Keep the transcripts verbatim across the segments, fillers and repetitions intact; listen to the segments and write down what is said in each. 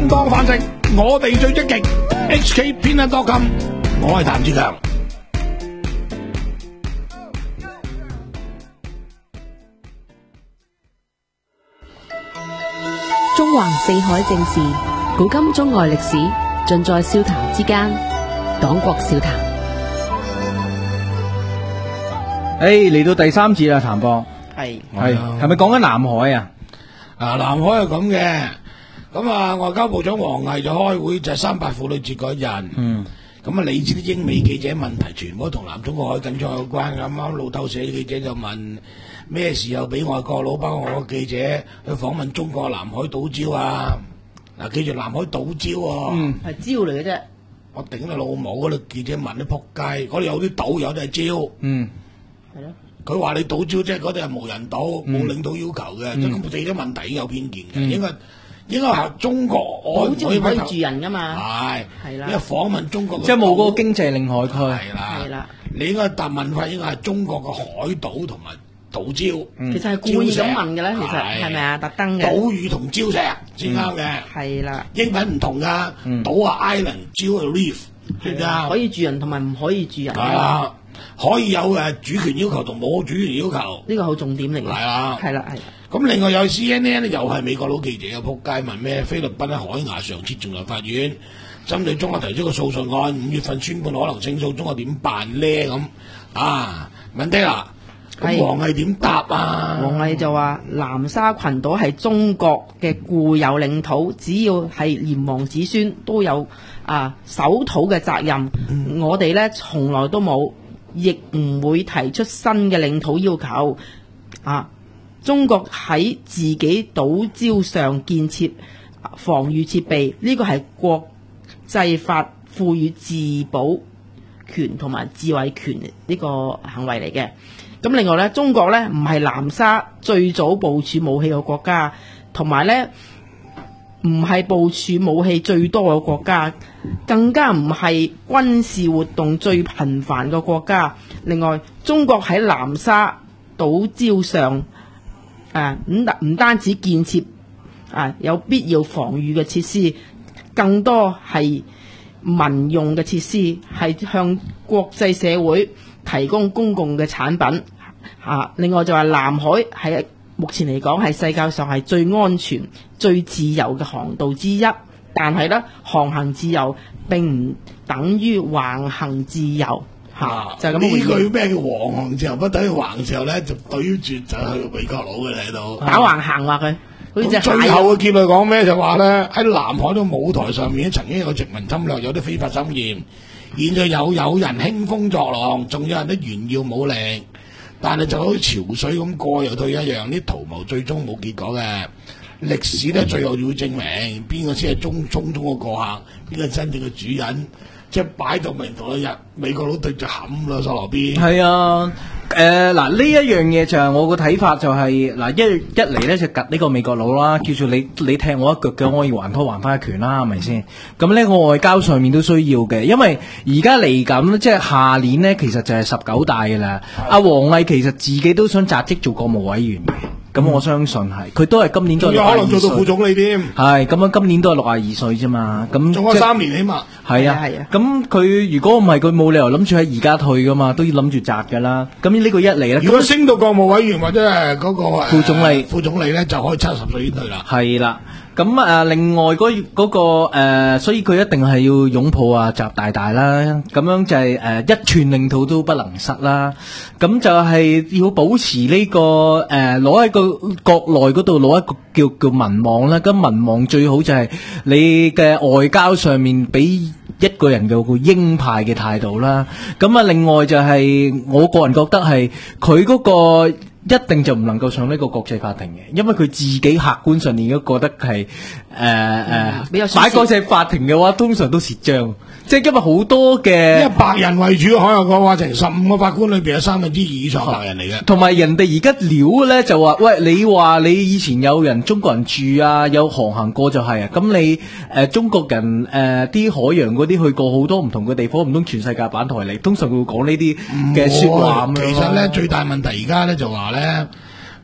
正當飯食，我哋最積極。H K 偏一多金，我係譚志強。 中橫四海正事，古今中外歷史，盡在笑談之間。黨國笑談。 誒，嚟到第三節啦，譚博。 係係係咪講緊南海啊？ 啊，南海係咁嘅。咁啊，外交部長王毅就開會，就係三八婦女節嗰日。嗯。咁啊，你知啲英美記者問題全部都同南中國海緊張有關。咁啱路透社嘅記者就問咩時候俾外國佬包括我記者去訪問中國南海島礁啊？嗱，記住南海島礁喎。 嗯，係礁嚟嘅啫。我頂你老母嗰度記者問啲仆街，嗰度有啲島，有啲係礁。嗯。係咯。佢話你島礁即係嗰啲係無人島，冇領土要求嘅，即係記者問題已經有偏見嘅，應該。應該係中國島礁唔可以住人噶嘛？係係啦， 因為訪問中國， 即係冇嗰個經濟領海區。 係啦，係啦，你應該答問法應該係中國嘅海島同埋島礁。 其實係故意咁問嘅咧，其實係咪啊？特登嘅島嶼同礁石先啱嘅。係啦，英文唔同噶，島啊 island，礁啊 reef，知唔知啊？ 可以住人同埋唔可以住人。 係啦，可以有誒主權要求同冇主權要求。 呢個好重點嚟嘅。係啦， 係啦，係。 咁另外有 C N N 咧，又係美國佬記者嘅仆街問咩？菲律賓喺海牙上設仲裁法院，針對中國提出個訴訟案，五月份宣判可能勝訴，中國點辦咧？咁啊，問題啦，咁王毅點答啊？ 王毅就話：南沙群島係中國嘅固有領土，只要係炎黃子孫都有啊守土嘅責任。嗯、我哋咧從來都冇，亦唔會提出新嘅領土要求啊。中國喺自己島礁上建設防禦設備，呢個係國際法賦予自保權同埋自衛權呢個行為嚟嘅。咁另外咧，中國咧唔係南沙最早部署武器嘅國家，同埋咧唔係部署武器最多嘅國家，更加唔係軍事活動最頻繁嘅國家。另外，中國喺南沙島礁上啊，唔唔單止建設啊有必要防禦嘅設施，更多係民用嘅設施，係向國際社會提供公共嘅產品。啊，另外就話南海係目前嚟講係世界上係最安全、最自由嘅航道之一，但係咧航行自由並唔等於橫行自由。 啊！就係咁呢句咩叫橫行自由？不等於橫時候咧，就對住就係美國佬嘅喺度打橫行話佢。 咁最後嘅結論講咩？就話咧喺南海嘅舞台上面，曾經有殖民侵略，有啲非法侵佔，現在有有人興風作浪，仲有人都炫耀武力，但係就好似潮水咁過又退一樣，啲圖謀最終冇結果嘅。歷史咧最後會證明邊個先係中中中嘅過客，邊個真正嘅主人。即係擺到明同一日，美國佬對就冚啦，索羅邊。 係啊，誒嗱呢一樣嘢就係我個睇法就係、是、嗱一一嚟咧就及呢個美國佬啦，叫做你你踢我一腳嘅，我要還拖還翻一拳啦，係咪先？咁呢個外交上面都需要嘅，因為而家嚟緊即係下年呢，其實就係十九大嘅啦。阿王毅其實自己都想擇職做國務委員嘅。咁我相信係，佢都係今年都係六十二歲，仲有可能做到副總理添。係咁樣，今年都係六十二歲啫嘛。咁仲有三年起碼。 係啊係啊。咁佢如果唔係，佢冇理由諗住喺而家退噶嘛，都要諗住擇噶啦。咁呢個一嚟咧， 如果升到國務委員或者係嗰個副總理， 副總理咧就可以七十歲先退啦。 係啦。咁誒、呃，另外嗰嗰、那個誒、呃，所以佢一定係要擁抱啊習大大啦，咁樣就係、是、誒、呃、一寸領土都不能失啦。咁就係要保持呢、這個誒，攞、呃、喺個國內嗰度攞一個叫叫民望啦。咁民望最好就係你嘅外交上面俾一個人嘅個鷹派嘅態度啦。咁啊，另外就係、是、我個人覺得係佢嗰個。一定就唔能夠上呢個國際法庭嘅，因為佢自己客觀上面都覺得係誒誒擺國際法庭嘅話，通常都蝕章。即係今日好多嘅， 因為白人為主，海外講話成十五個法官裏邊有三分之二以上白人嚟嘅。 同埋人哋而家料咧就話，喂，你話你以前有人中國人住啊，有航行過就係啊，咁你誒、呃、中國人誒啲、呃、海洋嗰啲去過好多唔同嘅地方，唔通全世界版台嚟？通常會講呢啲嘅說話咁樣。 其實咧最大問題而家咧就話咧。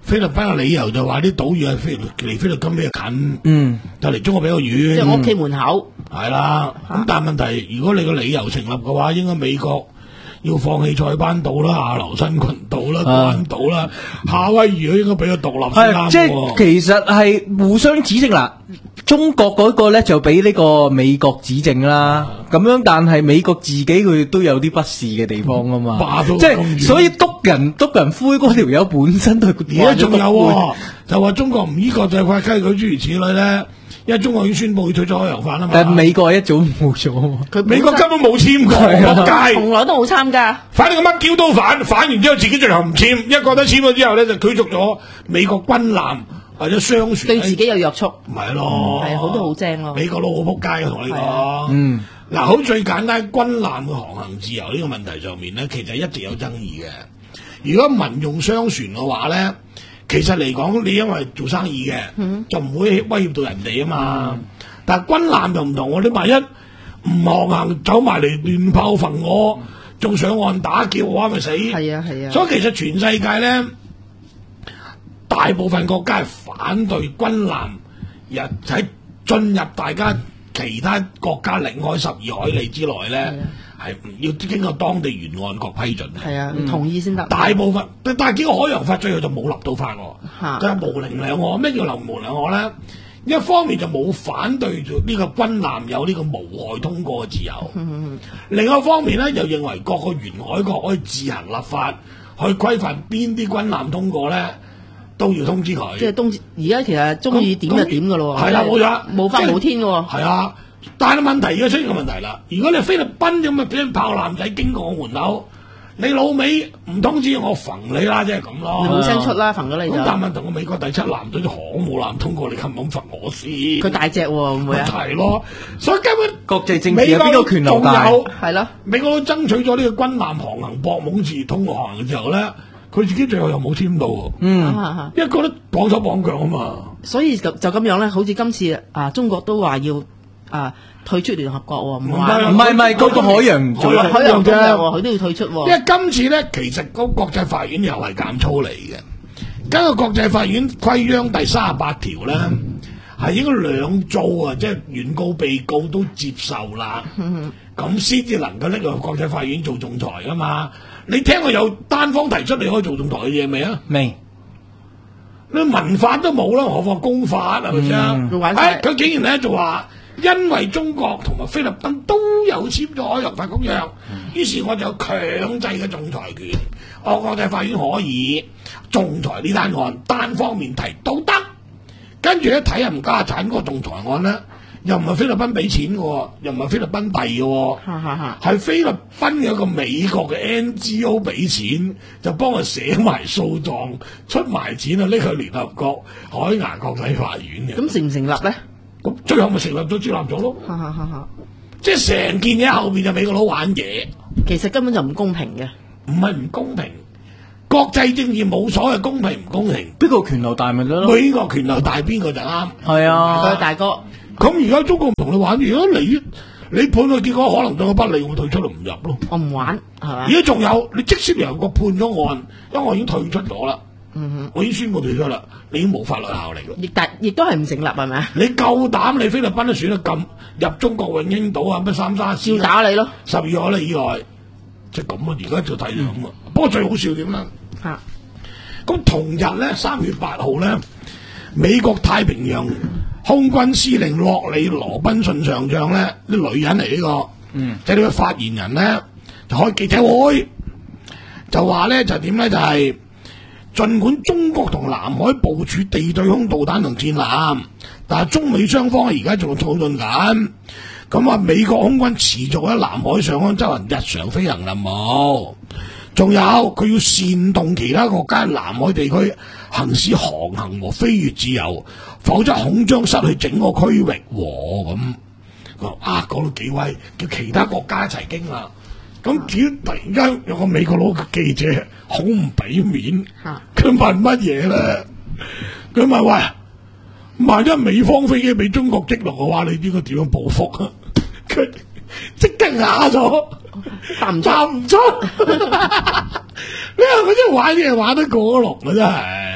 菲律賓嘅理由就話啲島嶼係菲離菲律賓比較近， 嗯， 就離中國比較遠， 即係我屋企門口。 係啦。咁但係問題，如果你個理由成立嘅話，應該美國要放棄塞班島啦、下流新群島啦、關島啦、夏威夷應該俾佢獨立先啱係即係其實係互相指證啦。中國嗰個咧就俾呢個美國指證啦，咁樣但係美國自己佢都有啲不是嘅地方啊嘛， 霸到即係咁遠所以督人督人灰嗰條友本身都係而家仲有喎，就話中國唔依國際法規矩諸如此類咧，因為中國已經宣布要退出海洋法啊嘛。 但係美國一早冇咗啊嘛， 佢美國根本冇簽過，仆街， 從來都冇參加。 反正個乜 Q 都反，反完之後自己最後唔簽，一覺得簽咗之後咧就驅逐咗美國軍艦或者商船， 對自己有約束。 唔係咯， 係好多好正咯。 美國佬好仆街嘅同你講， 嗯， 嗱，好最簡單，軍艦嘅航行自由呢個問題上面咧，其實一直有爭議嘅。如果民用商船嘅話咧，其實嚟講，你因為做生意嘅， 嗯、 就唔會威脅到人哋啊嘛。嗯、但係軍艦就唔同喎，你萬一唔航行走埋嚟亂炮焚我，仲上岸打劫嘅話，咪死。 係啊係啊。 所以其實全世界咧，大部分國家係反對軍艦入喺進入大家其他國家領海十二海里之內咧。係唔要經過當地沿岸國批准嘅， 係啊，同意先得。 大部分，但係經過海洋法最後就冇立到法喎，就係模棱兩可。咩叫立模棱可咧？一方面就冇反對住呢個軍艦有呢個無害通過嘅自由，嗯、另一方面咧又認為各個沿海國可以自行立法去規範邊啲軍艦通過咧，都要通知佢。即係東而家其實中意點就點㗎咯喎， 係啦冇錯， 冇法冇天㗎喎。 係啊。但係問題而家出現個問題啦，如果你菲律賓咁啊俾人炮艦仔經過我門口，你老味唔通知我焚你啦，即係咁咯。 冇聲出啦，焚咗你就。 咁但係問題，我美國第七艦隊啲航母艦通過，你冚唔冚焚我先？ 佢大隻喎，會唔會啊？ 係咯，所以根本國際政治有邊個權力大？ 係咯， 美國都爭取咗呢個軍艦航行博懵字通航嘅時候咧，佢自己最後又冇簽到。 嗯， 因為覺得綁手綁腳啊嘛。 所以就就咁樣咧，好似今次啊，中國都話要。啊！退出聯合國喎，唔係唔係唔係嗰個海洋海洋海洋公約喎，佢都要退出喎。 因為今次咧，其實嗰國際法院又係減粗嚟嘅。根據國際法院規章第三十八條咧，係應該兩造啊，即係原告、被告都接受啦，咁先至能夠拎去國際法院做仲裁噶嘛。你聽過有單方提出你可以做仲裁嘅嘢未啊？ 未。 你民法都冇啦，何況公法係咪先？係佢竟然咧就話。因為中國同埋菲律賓都有簽咗海洋法公約，於是我就有強制嘅仲裁權。我國際法院可以仲裁呢單案，單方面提都得。跟住咧睇下唔家產嗰個仲裁案咧，又唔係菲律賓俾錢嘅，又唔係菲律賓幣嘅，係菲律賓嘅一個美國嘅 N G O 俾錢，就幫佢寫埋訴狀，出埋錢啊，拎去聯合國海牙國際法院嘅。 咁成唔成立咧？ 咁最後咪成立咗接納咗咯，即係成件嘢後邊就美國佬玩嘢， 其實根本就唔公平嘅， 唔係唔公平，國際政治冇所謂公平唔公平， 邊個權頭大咪得咯？ 邊個權頭大邊個就啱， 係啊， 佢大哥。 咁而家中國唔同你玩，如果你你判個結果可能對我不利，我退出嚟唔入咯， 我唔玩係嘛？ 而家仲有你即使聯合國判咗案，因為我已經退出咗啦。嗯、我已經宣布退出啦，你已經冇法律效力啦。 亦但亦都係唔成立係咪？你夠膽你菲律賓都選得咁入中國永興島啊，乜三沙照打你咯， 十二海里以外，即係咁啊！而家就睇到咁啊。不過最好笑點啦？ 嚇！ 咁同日咧，三月八號咧，美國太平洋空軍司令洛里羅賓遜上將咧，啲女人嚟呢、這個，嗯，即係呢個發言人咧，就開記者會，就話咧就點咧就係、是。儘管中國同南海部署地對空導彈同戰艦，但係中美雙方而家仲討論緊。咁啊，美國空軍持續喺南海上空執行日常飛行任務，仲有佢要煽動其他國家南海地區行使航行和飛越自由，否則恐將失去整個區域喎。咁啊，講到幾威，叫其他國家一齊傾啦。咁只要突然間有個美國佬嘅記者好唔俾面，佢問乜嘢咧？佢問喂，萬一美方飛機俾中國擊落嘅話，你應該點樣報復啊？佢即刻啞咗，答唔答唔出。你話佢真係玩嘢玩得過龍啊！真係。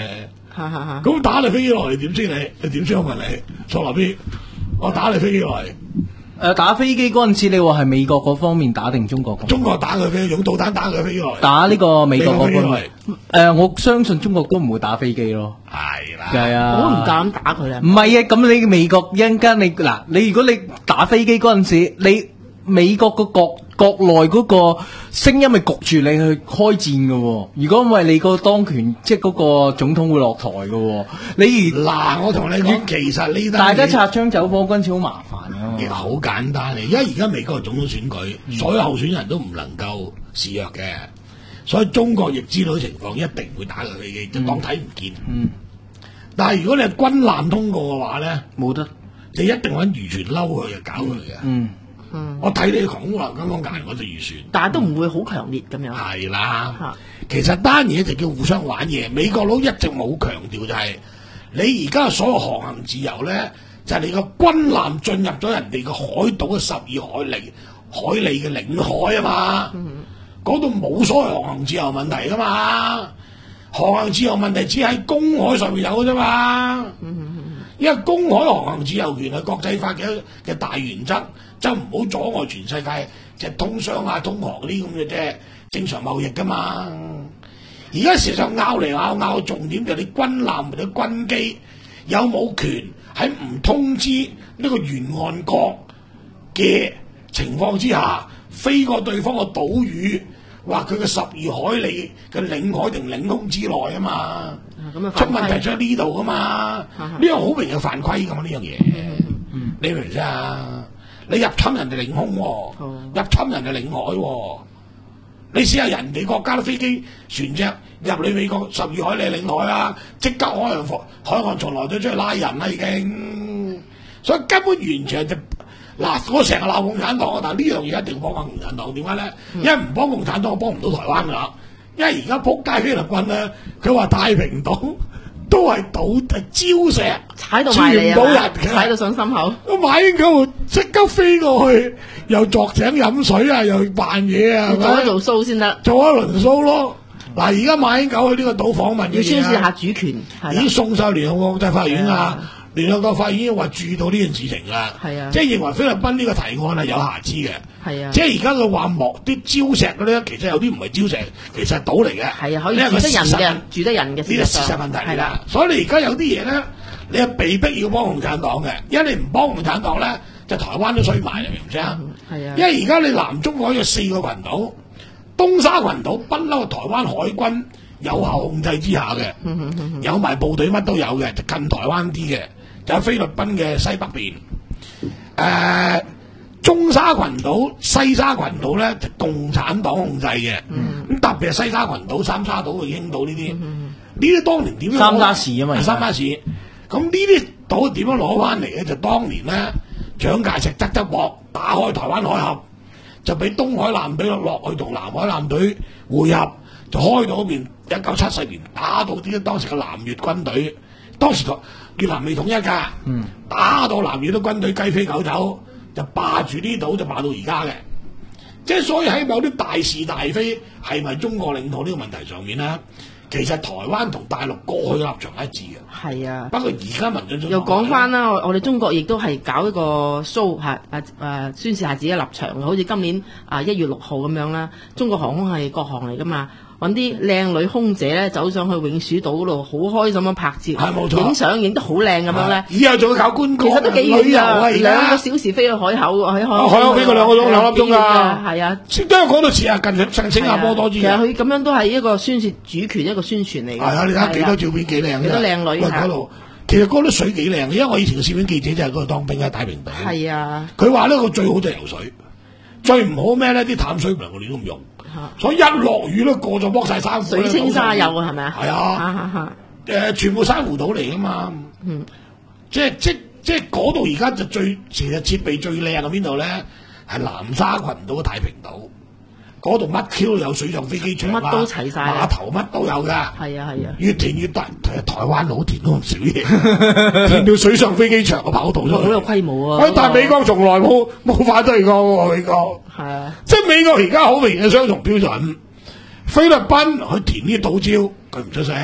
哈哈哈咁打你飛機落嚟點先你？你點先？我問你，坐落邊？我打你飛機落嚟， 誒打飛機嗰陣時，你話係美國嗰方面打定中國嗰方面？ 中國打佢飛，用導彈打佢飛機落嚟。 打呢個美國嗰美國飛機落方面。誒，我相信中國都唔會打飛機咯。 係啦， 係啊， 我都唔夠膽打佢啦。 唔係啊，咁你美國一陣間你嗱，你如果你打飛機嗰陣時，你美國個國國內嗰個聲音咪焗住你去開戰嘅喎。如果唔係你個當權，即係嗰個總統會落台嘅喎。你而嗱，我同你講，其實呢單大家擦槍走火嗰陣時好麻煩㗎嘛。 嘢好簡單嘅，因為而家美國係總統選舉， 嗯所有候選人都唔能夠示弱嘅，所以中國亦知道情況，一定會打佢飛機，就當睇唔見。 嗯， 但係如果你係軍艦通過嘅話咧， 冇得。 就一定揾漁船嬲佢就搞佢嘅。 嗯， 我睇你講話咁講硬，我就預算。 但係都唔會好強烈咁樣。 係啦嚇， 其實單嘢就叫互相玩嘢。美國佬一直冇強調就係、你而家所有航行自由咧，就係、你個軍艦進入咗人哋個海島嘅十二海里海里嘅領海啊嘛。嗰度冇所謂航行自由問題噶嘛，航行自由問題只喺公海上面有嘅啫嘛。因為公海航行自由權係國際法嘅嘅大原則，就唔好阻礙全世界即係通商啊、通航呢啲咁嘅啫，正常貿易噶嘛。而家事實上拗嚟拗拗，重點就係你軍艦或者軍機有冇權喺唔通知呢個沿岸國嘅情況之下，飛過對方嘅島嶼，或佢嘅十二海里嘅領海定領空之內啊嘛。 咁啊， 出問題出喺呢度噶嘛？呢個好明嘅犯規噶嘛？呢樣嘢，你明唔明啊？你入侵人哋領空喎，入侵人哋領海喎，你試下人哋國家嘅飛機船隻入你美國十二海里領海啊，即刻海洋防海岸巡邏隊出去拉人啦已經，所以根本完全就嗱，我成日鬧共產黨，但係呢樣嘢一定要幫下共產黨，點解咧？因為唔幫共產黨，我幫唔到台灣噶啦。因為而家撲街菲律賓咧，佢話太平島都係島係礁石， 踩到埋嚟住唔到人啊！ 嘅踩到上心口。 我買完嗰部即刻飛過去，又作井飲水啊，又扮嘢啊，係咪做一做 show 先得， 做一輪 show 咯。嗱，而家馬英九去呢個島訪問嘅要宣示下嘢啊， 主權。係已經啦， 送晒聯合國國際法院係啊啊。 聯合國法院已經話注意到呢件事情啦， 係啊即係認為菲律賓呢個提案係有瑕疵嘅。 係啊即係而家佢話莫啲礁石嗰啲，其實有啲唔係礁石，其實係島嚟嘅。 係啊，可以呢個住得人嘅事實， 住得人嘅。 呢個事實上問題嚟係啦，。 所以你而家有啲嘢咧，你係被逼要幫共產黨嘅，因為你唔幫共產黨咧，就台灣都衰埋，你明唔明啊？ 係啊因為而家你南中國有四個群島，東沙群島不嬲台灣海軍有效控制之下嘅，有埋部隊乜都有嘅，就近台灣啲嘅，就喺菲律賓嘅西北邊。誒、中沙群島、西沙群島咧就共產黨控制嘅，咁、特別係西沙群島、三沙島、興島呢啲，呢啲當年點樣攞？ 三沙市啊嘛而家三沙市。咁呢啲島點樣攞翻嚟咧？就當年咧，蔣介石側側膊打開台灣海峽，就俾東海艦隊落去同南海艦隊會合，就開到嗰邊。一九七四年打到啲當時嘅南越軍隊，當時越南未統一㗎， 嗯打到南越啲軍隊雞飛狗走，就霸住呢島就霸到而家嘅。即係所以喺某啲大是大非係咪中國領土呢個問題上面咧，其實台灣同大陸過去嘅立場係一致嘅。 係啊。 不過而家民進黨又講翻啦，我我哋中國亦都係搞一個 show 嚇啊誒宣示下自己嘅立場嘅，好似今年啊一月六號咁樣啦。中國航空係國航嚟噶嘛，揾啲靚女空姐咧走上去永暑島嗰度，好開心咁拍照， 係冇錯影相影得好靚咁樣咧。 以後仲要搞觀其光， 實都幾遠旅遊啊！ 㗎， 而兩個家小時飛去海口，喺海啊海口飛過兩個鐘兩粒鐘㗎係啊。 先都係講到似啊，近近新加坡多啲其實嘅。 佢咁樣都係一個宣示主權，一個宣傳嚟嘅。 係啊，你睇下幾多照片幾靚啫幾多靚女喂嚇嗰度其實嗰啲水幾靚嘅，因為我以前嘅攝影記者就係嗰度當兵喺太平島。 係啊， 佢話呢個最好就係游水，最唔好咩咧？啲淡水唔能夠亂都唔用，所以一落雨咧過咗剝晒衫褲。 水清沙幼啊，係咪啊？ 係啊，誒全部珊瑚島嚟噶嘛。 嗯， 即係即即係嗰度而家就最其實設備最靚喺邊度咧？係南沙群島嘅太平島。嗰度乜 Q 都有，水上飛機場啊， 乜都齊晒啊碼頭乜都有㗎。 係啊係啊。 越填越大，其實台灣佬填都唔少嘢，填到水上飛機場個跑道出嚟好有規模啊！ 喂，但係美國從來冇冇反對過喎，美國。 係啊， 即係美國而家好明顯嘅雙重標準。菲律賓佢填啲島礁，佢唔出聲；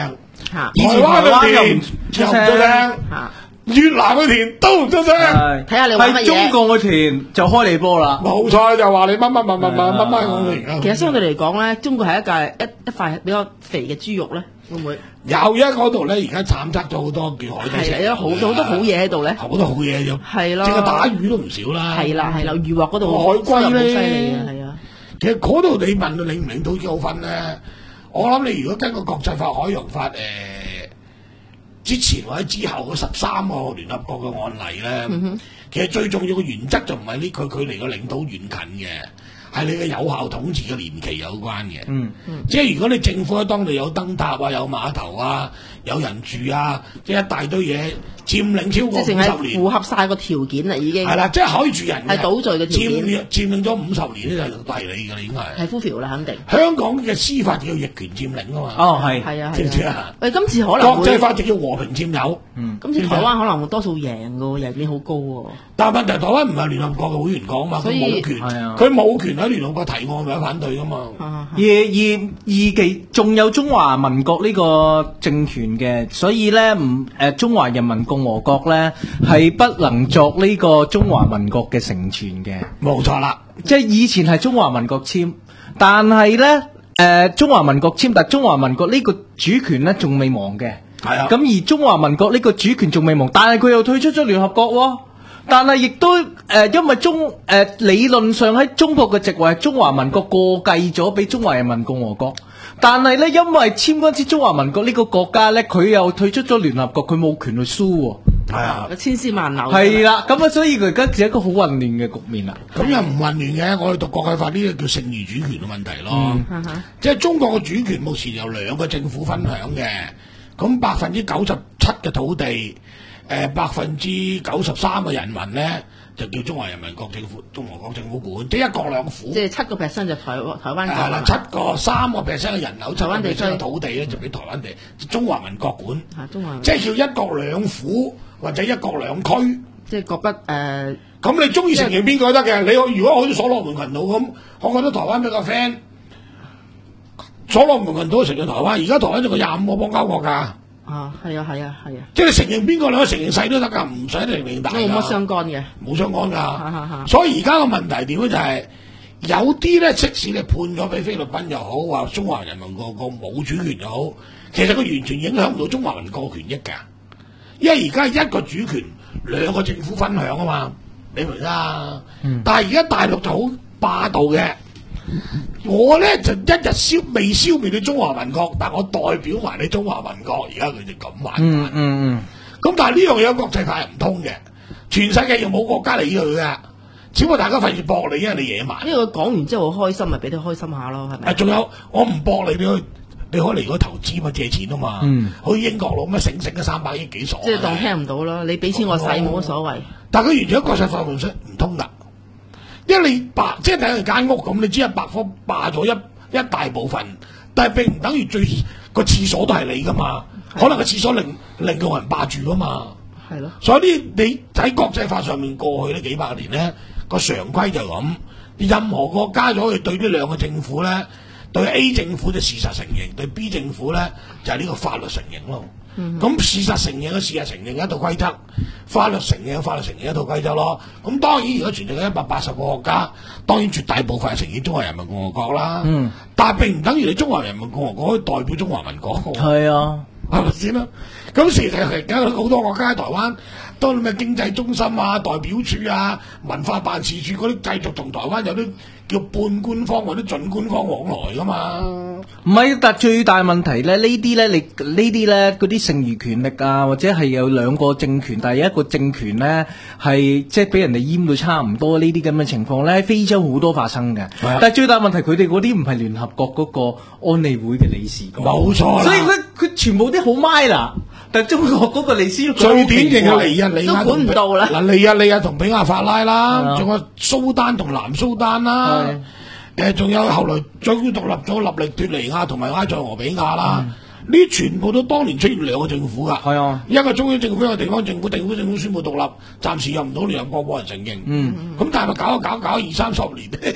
嚇以前台灣嘅台灣又唔出田又唔出聲， 嚇， 越南嘅田都唔出聲。 係睇下你玩乜嘢係中國嘅田就開你波啦。 冇錯，就話你乜乜乜乜乜乜乜咁嚟其實相對嚟講咧，中國係一塊一一塊比較肥嘅豬肉咧，會唔會？ 有一嗰度咧，而家探測咗好多叫海底石油係啦，有好多好多好嘢喺度咧。 好多好嘢就係咯淨係打魚都唔少啦。 係啦係啦，漁獲嗰度海龜收入好犀咧利嘅，係啊。 其實嗰度你問到領唔領到幾好分咧？我諗你如果根據國際法海洋法誒、呃、之前或者之後嗰十三個聯合國嘅案例咧， 嗯其實最重要嘅原則就唔係呢佢距離個領土遠近嘅，係你嘅有效統治嘅年期有關嘅。 嗯即係如果你政府喺當地有燈塔啊、有碼頭啊、有人住啊，即係一大堆嘢佔領超過五即係淨係十年符。合晒個條件啦，已經係啦，即係可以住人嘅， 係島嶼嘅條件佔領佔領咗五十年咧，就係你㗎啦，已經係。 係 fulfill 啦，肯定。 香港嘅司法叫逆權佔領啊嘛， 哦係係啊知唔知係啊。 啊？ 喂，今次可能國際會， 法就叫和平佔有， 今次台灣可能會多數贏嘅喎，贏面好高喎。 但係問題台灣唔係聯合國嘅會員國啊嘛，佢所以冇權， 係啊佢冇權喺聯合國提案或者反對噶嘛。 啊而而而其仲有中華民國呢個政權嘅，所以咧唔誒中華人民共和國咧係不能作呢個中華民國嘅成全嘅， 冇錯啦， 即係以前係中華民國簽，但係咧誒中華民國簽，但係中華民國呢個主權咧仲未亡嘅， 係啊。 咁而中華民國呢個主權仲未亡，但係佢又退出咗聯合國喎。但係亦都誒、呃，因為中誒、呃、理論上喺中國嘅席位係中華民國過繼咗俾中華人民共和國，但係咧因為簽嗰支中華民國呢個國家咧，佢又退出咗聯合國，佢冇權去輸喎。 係啊， 千絲萬縷。 係啦，咁啊，所以佢而家係一個好混亂嘅局面啦。 咁又唔混亂嘅，我哋讀國際法呢個叫剩餘主權嘅問題咯。 哈哈即係中國嘅主權目前由兩個政府分享嘅，咁百分之九十七嘅土地，誒百分之九十三嘅人民咧，就叫中華人民國政府、中華國政府管，即係一國兩府。 即係七個 percent 就台灣台灣國係啦， 啦。 七個三個 percent 嘅人口，七個台灣地 percent 嘅區土地咧，就俾台灣地，中華民國管， 嚇中華， 即係叫一國兩府或者一國兩區。 即係覺得誒， 咁你中意承認邊個得嘅？你如果好似所羅門群島咁，我覺得台灣比較 friend。所羅門群島承認台灣，而家台灣仲有廿五個邦交國㗎， 啊係啊係啊係啊， 即係你承認邊個，你可以承認細都得㗎，唔使承認大都冇乜㗎， 相干嘅。 冇相干哈哈哈㗎。所以而家個問題點咧就係、有啲咧，即使你判咗俾菲律賓又好，話中華人民共和國冇主權又好，其實佢完全影響唔到中華民國權益㗎，因為而家係一個主權兩個政府分享啊嘛，你明啦？ 嗯但係而家大陸就好霸道嘅。我咧就一日消未消滅你中華民國，但我代表埋你中華民國，而家佢就咁玩法。 嗯嗯咁但係呢樣嘢國際法係唔通嘅，全世界又冇國家理佢嘅，只不過大家費事駁你，因為你野蠻。 因為佢講完之後好開心，咪俾佢開心下咯，係咪啊，？仲有我唔駁你，你可以你可以嚟嗰投資嘛，借錢啊嘛。 嗯好似英國佬咩醒醒嘅三百億幾傻啊。 即係當聽唔到咯，你俾錢我使冇乜所謂。 但係佢完全喺國際法律上唔通㗎，因為你霸即係等於間屋咁，你只係百科霸咗一一大部分，但係並唔等於最個廁所都係你㗎嘛，可能個廁所另另個人霸住㗎嘛。 係咯， 所以呢，你喺國際法上面過去呢幾百年咧，個常規就係咁，任何國家就可以對呢兩個政府咧，對 A 政府就事實承認，對 B 政府咧就係、是、呢個法律承認咯。咁、事實承認嘅事實承認一套規則，法律承認嘅法律承認一套規則咯。咁當然，如果全世界一百八十個國家，當然絕大部分係承認中華人民共和國啦。 嗯， 但係並唔等於你中華人民共和國可以代表中華民國嘅喎。 係啊。 係咪先啦？咁事實係而家好多國家喺台灣，當咩經濟中心啊、代表處啊、文化辦事處嗰啲，繼續同台灣有啲叫半官方或者準官方往來噶嘛。 唔係，但最大問題咧，呢啲咧，你呢啲咧，嗰啲剩餘權力啊，或者係有兩個政權，但係有一個政權咧係即係俾人哋閹到差唔多呢啲咁嘅情況咧，喺非洲好多發生嘅。 係啊但係最大問題，佢哋嗰啲唔係聯合國嗰個安理會嘅理事國， 冇錯啦所以佢佢全部啲好 minor，但係中國嗰個理事最典型嘅尼日利亞都管唔到啦嗱，尼日利亞同比亞法拉係啦， 啊仲有蘇丹同南蘇丹啦係。 誒，仲有後來終於獨立咗立力脱尼亞同埋埃塞俄比亞啦，呢啲全部都當年出現兩個政府㗎。 係啊， 一個中央政府，一個地方政府，地方政府宣布獨立，暫時入唔到聯合國，冇人承認。 嗯， 咁但係咪搞一搞搞二三十年，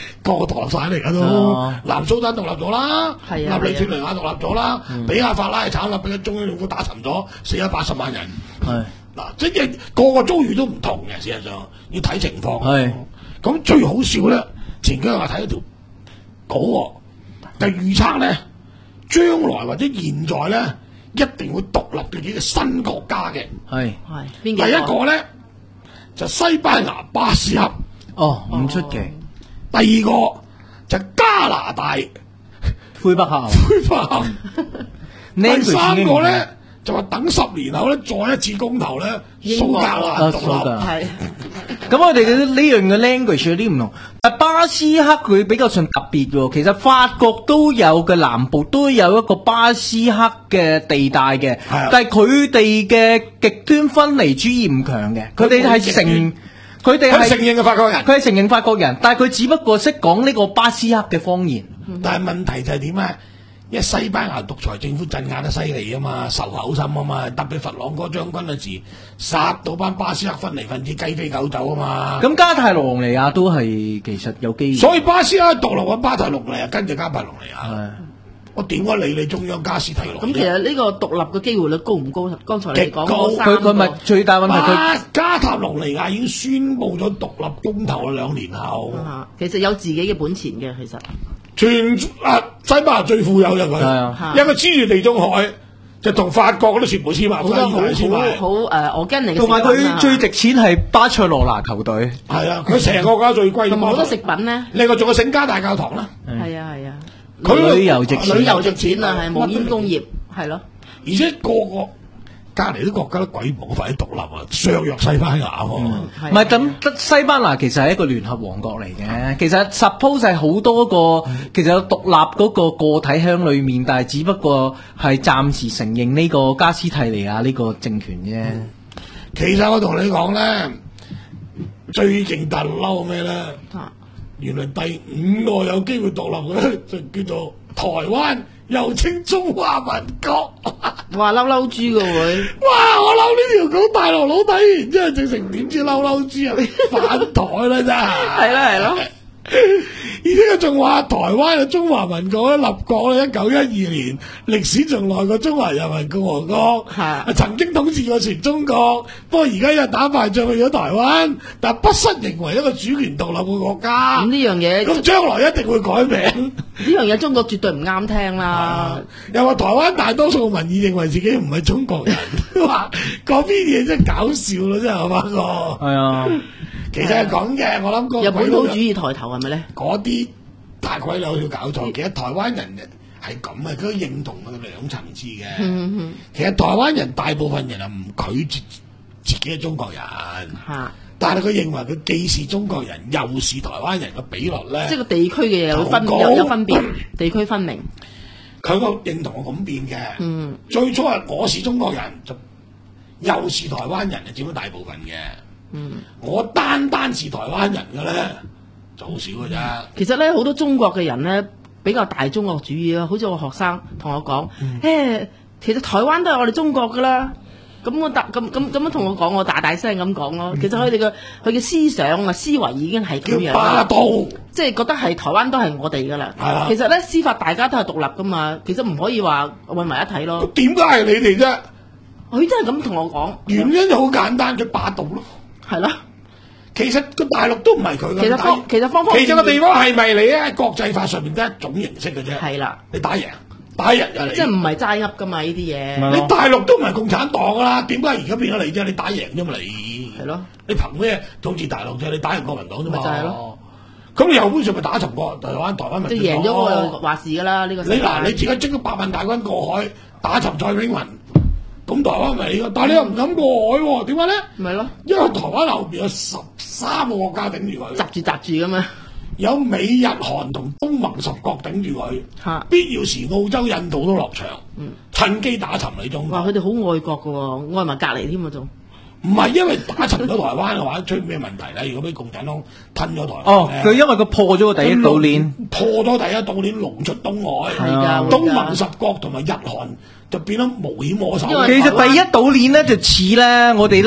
個個獨立晒嚟㗎都哦。 南蘇丹獨立咗啦， 係啊納里脫尼亞獨立咗啦，比亞法拉係慘啦，俾咗中央政府打沉咗，死咗八十萬人。 係嗱，即係個個遭遇都唔同嘅，事實上要睇情況。 係咁最好笑咧，前幾日我睇咗條稿喎，就預測咧將來或者現在咧一定會獨立嘅幾個新國家嘅。 係係邊第幾一個咧就西班牙巴斯克， 哦，唔出奇。 第二個就加拿大魁北克， 魁北克，第 Language 三個咧就話等十年後咧再一次公投咧蘇格英國啊蘭獨立。 蘇格蘭係咁我哋嘅呢樣嘅 language 有啲唔同，但巴斯克佢比較上特別喎。其實法國都有嘅南部都有一個巴斯克嘅地帶嘅， 係啊但係佢哋嘅極端分離主義唔強嘅，佢哋係承佢哋係佢承認嘅法國人， 佢係承認法國人，但係佢只不過識講呢個巴斯克嘅方言。 但係問題就係點啊？因為西班牙獨裁政府鎮壓得犀利啊嘛，仇口心啊嘛，特別佛朗哥將軍嗰時殺到班巴斯克分離分子雞飛狗走啊嘛。 咁加泰羅尼亞都係其實有機會， 所以巴斯克獨立嘅巴泰隆尼亞跟住加泰隆尼亞， 係我點解理你中央加斯提隆？ 咁其實呢個獨立嘅機會率高唔高？剛才你講極高嗰三佢佢咪個最大問題佢巴加泰隆尼亞已經宣布咗獨立公投啦，兩年後， 啊其實有自己嘅本錢嘅，其實全啊西班牙最富有嘅佢， 係啊因為黐住地中海，就同法國嗰啲全部簽埋， 好多好好簽埋。 好好誒，我跟你嘅同埋食品啊佢最值錢係巴塞羅那球隊。 係啊，佢成個國家最貴同埋好多食品咧， 另外仲有聖家大教堂啦， 係啊係啊， 佢旅遊值錢旅遊值錢啊，係無煙工業係咯。 而且個個隔離啲國家都鬼冇快啲獨立啊，削弱西班牙喎。 唔係咁，西班牙其實係一個聯合王國嚟嘅。其實 suppose 係好多個，其實有獨立嗰個個體喺裏面，但係只不過係暫時承認呢個加斯蒂尼亞呢個政權啫。 其實我同你講咧，最勁大陸嬲咩咧？ 啊原來第五個有機會獨立嘅就叫做台灣，又稱中華民國。 哇嬲嬲豬嘅會， 哇！我嬲呢條稿，大陸佬睇完之後，直成點知嬲嬲豬啊，反台啦真係。 係咯係咯。 而且佢仲話台灣嘅中華民國咧立國咧一九一二年，歷史仲耐過中華人民共和國， 係曾經統治過全中國。不過而家又打敗仗去咗台灣，但不失認為一個主權獨立嘅國家。 咁呢樣嘢， 咁將來一定會改名。 呢樣嘢中國絕對唔啱聽啦。 又話台灣大多數民意認為自己唔係中國人，話嗰邊嘢真係搞笑咯，真係嘛個。 係啊， 其實係咁嘅，我諗個有本土主義抬頭係咪咧？ 嗰啲大鬼佬要搞錯。其實台灣人係咁嘅，佢都認同佢兩層次嘅。 嗯其實台灣人大部分人係唔拒絕自己係中國人， 嚇， 但係佢認為佢既是中國人又是台灣人嘅比率咧， 即係個地區嘅嘢有分好高有有分別，地區分明。 佢個認同係咁變嘅。 嗯， 最初係我是中國人，就又是台灣人，就佔咗大部分嘅。 嗯， 我單單是台灣人嘅咧，就好少嘅啫。 其實咧好多中國嘅人咧比較大中國主義咯，好似我學生同我講，誒、 嗯其實台灣都係我哋中國噶啦。咁我大咁咁咁樣同我講，我大大聲咁講咯。其實佢哋嘅佢嘅思想啊思維已經係咁樣叫霸啦， 道。 即係覺得係台灣都係我哋噶啦係啊。 其實咧司法大家都係獨立噶嘛，其實唔可以話混埋一體咯。 點解係你哋啫？ 佢真係咁同我講， 原因就好簡單，佢霸道咯。 係咯。 其實個大陸都唔係佢嘅。 其實方其實方方其實個地方係咪你咧？國際法上面得一種形式嘅啫。 係啦， 你打贏，打贏就係你。 即係唔係齋噏噶嘛呢啲嘢。 係你大陸都唔係共產黨噶啦，點解而家變咗你啫？你打贏啫嘛你。 係咯。 你憑咩統治大陸啫？你打贏國民黨啫嘛。 咪就係咯。 咁你後邊上咪打沉國台灣台灣民主黨即係贏咗我話事噶啦呢個世界。 你嗱，你自己徵咗百萬大軍過海打沉蔡英文，咁台灣咪你咯？但係你又唔敢過海喎？點解咧？ 咪咯， 因為台灣後邊有十三個國家頂住佢， 擲住擲住咁嘛。 有美日韓同東盟十國頂住佢， 嚇必要時澳洲、印度都落場，趁機打沉你中國。 哇！佢哋好愛國噶喎，愛埋隔離添啊仲。 唔係因為打沉咗台灣嘅話，出咩問題咧？如果俾共產黨吞咗台灣哦， 咧佢因為佢破咗個第一島鏈， 破咗第一島鏈，龍出東海， 係㗎會㗎東盟十國同埋日韓就變咗無險可守。 因為其實第一島鏈咧就似咧，我哋咧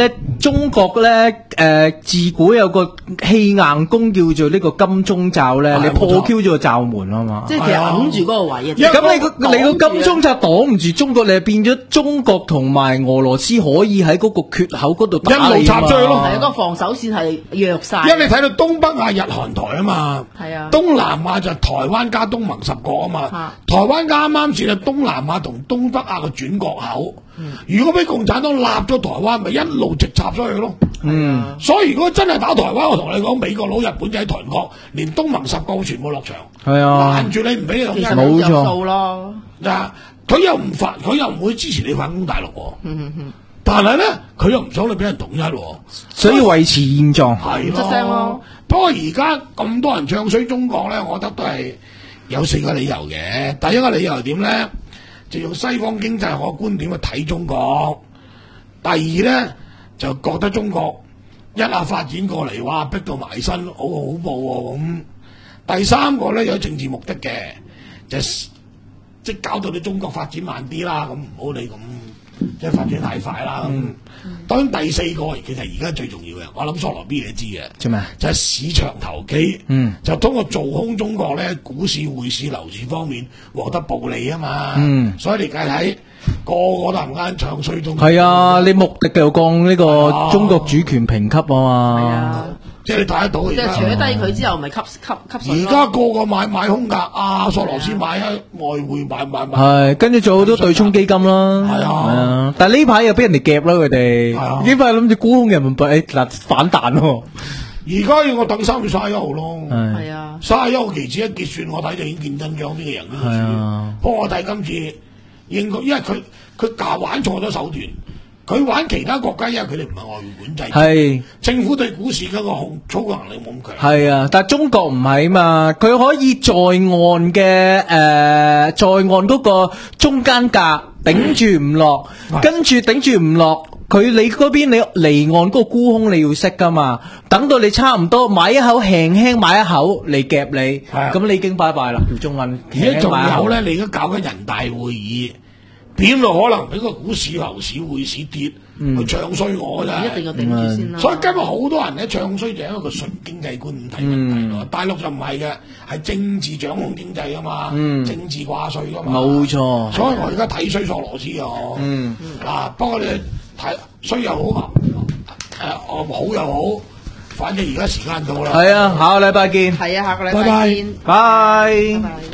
中國咧誒自古有個氣硬功叫做呢個金鐘罩咧， 係你破冇錯 Q 咗個罩門啊嘛。 即係其實揞住嗰個位啊。 因為咁你個擋你個金住啊鐘罩擋唔住中國，你係變咗中國同埋俄羅斯可以喺嗰個缺口嗰度打一路你啊嘛插追咯係啊，嗰個防守線係弱晒。 因為你睇到東北亞、日韓台啊嘛， 係啊東南亞就台灣加東盟十國啊嘛， 啊台灣啱啱先係東南亞同東北亞嘅轉角口。 嗯如果俾共產黨立咗台灣，咪一路直插出去咯。 嗯， 所以如果真係打台灣，我同你講，美國佬、日本仔、韓國，連東盟十國全部落場， 係啊攔住你唔俾你統一。 其實冇錯冇着數咯。 嗱，佢又唔反，佢又唔會支持你反攻大陸喎。 嗯嗯嗯， 但係咧，佢又唔想你俾人統一喎。 所以維持現狀。 係出聲咯。 不過而家咁多人唱衰中國咧，我覺得都係有四個理由嘅。第一個理由係點咧？就用西方經濟學觀點去睇中國。第二咧就覺得中國一下發展過嚟，哇，逼到埋身，好恐怖喎咁。第三個咧有政治目的嘅，就係即係搞到你中國發展慢啲啦，咁唔好你咁即係發展太快啦。咁、當然第四個其實而家最重要嘅，我諗索羅 B 你都知嘅， 做咩？ 就係市場投機， 嗯就通過做空中國咧，股市、匯市、樓市方面獲得暴利啊嘛。 嗯所以你計睇個個都唔啱唱衰中國。 係啊，你目的就降呢個啊中國主權評級啊係嘛。 啊， 即係你睇得到而即係家。 除咗低佢之後，咪吸吸吸水咯。 而家個個買買空㗎，啊，索羅斯買啊，外匯買買買。 係，跟住做好多對沖基金啦。 係啊但係呢排又俾人哋夾啦，佢哋係啊呢排諗住沽空人民幣，誒嗱反彈喎。 而家要我等三月三十一號咯。 係係啊， 三十一號期指一結算，我睇就已經見真章，邊個贏邊個係輸啊。 不過我睇今次應該，因為佢佢假玩錯咗手段，佢玩其他國家，因為佢哋唔係外匯管制， 係政府對股市嗰個控操控能力冇咁強。 係啊，但係中國唔係嘛，佢可以在岸嘅誒、呃在岸嗰個中間價頂住唔落， 係跟住頂住唔落。佢你嗰邊你離岸嗰個沽空你要識噶嘛，等到你差唔多買一口輕輕買一口嚟夾你， 啊咁你已經拜拜啦，條中銀。 而家仲輕輕買一口有咧，你而家搞緊人大會議，邊度可能俾個股市、樓市、匯市跌，去唱衰我咋？ 一定要頂住先啦。 所以今日好多人咧唱衰就係因為個純經濟觀點睇問題咯。大陸就唔係嘅，係政治掌控經濟啊嘛，政治掛帥噶嘛。 冇錯。 所以我而家睇衰索羅斯啊，我嗯嗱，不過你睇衰又好啊，誒，我好又好，反正而家時間到啦。 係啊，下個禮拜見， 係啊，下個禮拜拜拜見。 拜。 拜拜。